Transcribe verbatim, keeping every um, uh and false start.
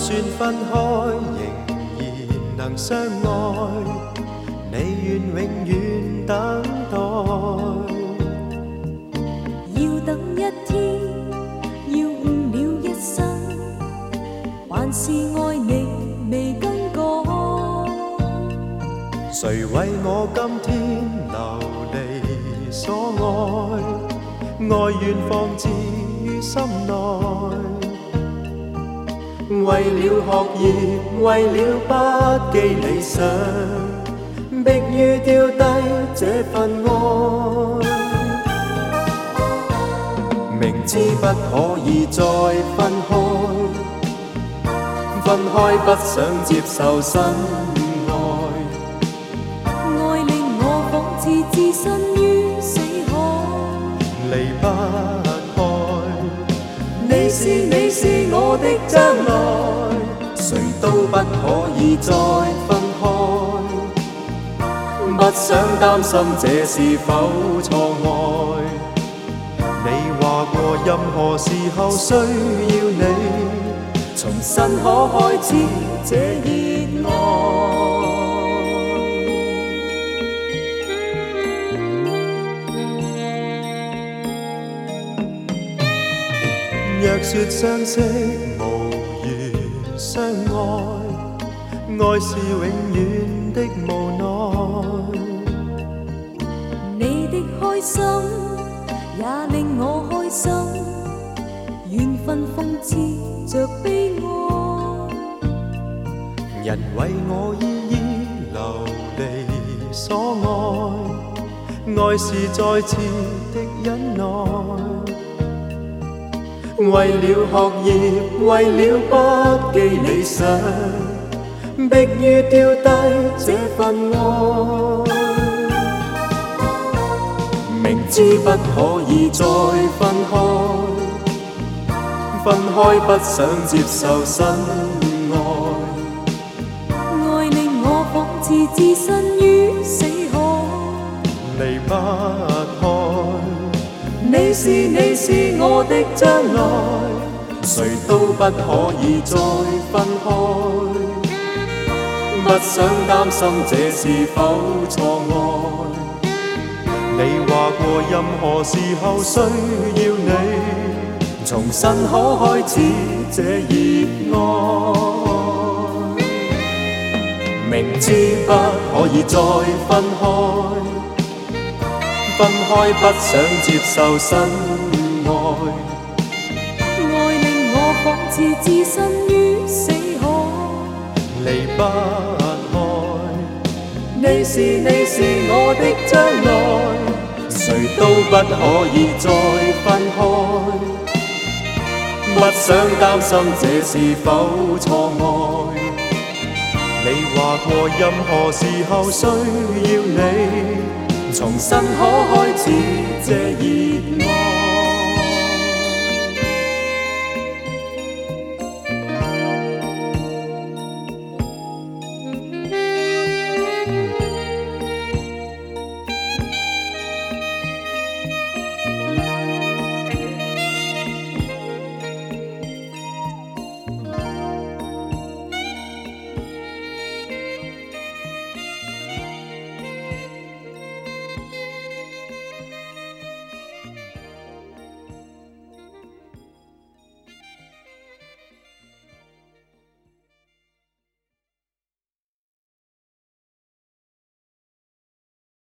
算分開，仍然能相愛。你願永遠等待， 要等一天，要誤了一生，還是愛你未更改。 誰為我今天流離所愛？愛願放置於心內。為了學業，為了不記理想，迫於丟低這份愛。明知不可以再分開，分開不想接受新愛。 愛令我仿似置身於死海， 離不開。你是你是我的將來，誰都不可以再分開。不想擔心這是否錯愛。你話過任何時候需要你，重新可開始這熱愛。若說相識無緣相愛，愛是永遠的無奈。 你的開心也令我開心，緣分諷刺着悲哀。 人為我依依流離所愛，愛是再次的忍耐。為了學業，為了不記理想，迫於丟低這份愛。明知不可以再分開，分開不想接受新愛。 愛令我仿似置身於死海， 離不開。你是你是我的將來，誰都不可以再分開。不想擔心這是否錯愛。你話過任何時候需要你，重新可開始這熱愛。明知不可以再分開，分開不想接受新愛。 愛令我仿似置身於死海， 離不開。你是你是我的將來，誰都不可以再分開。不想擔心這是否錯愛。你話過任何時候需要你，重新可開始這熱愛。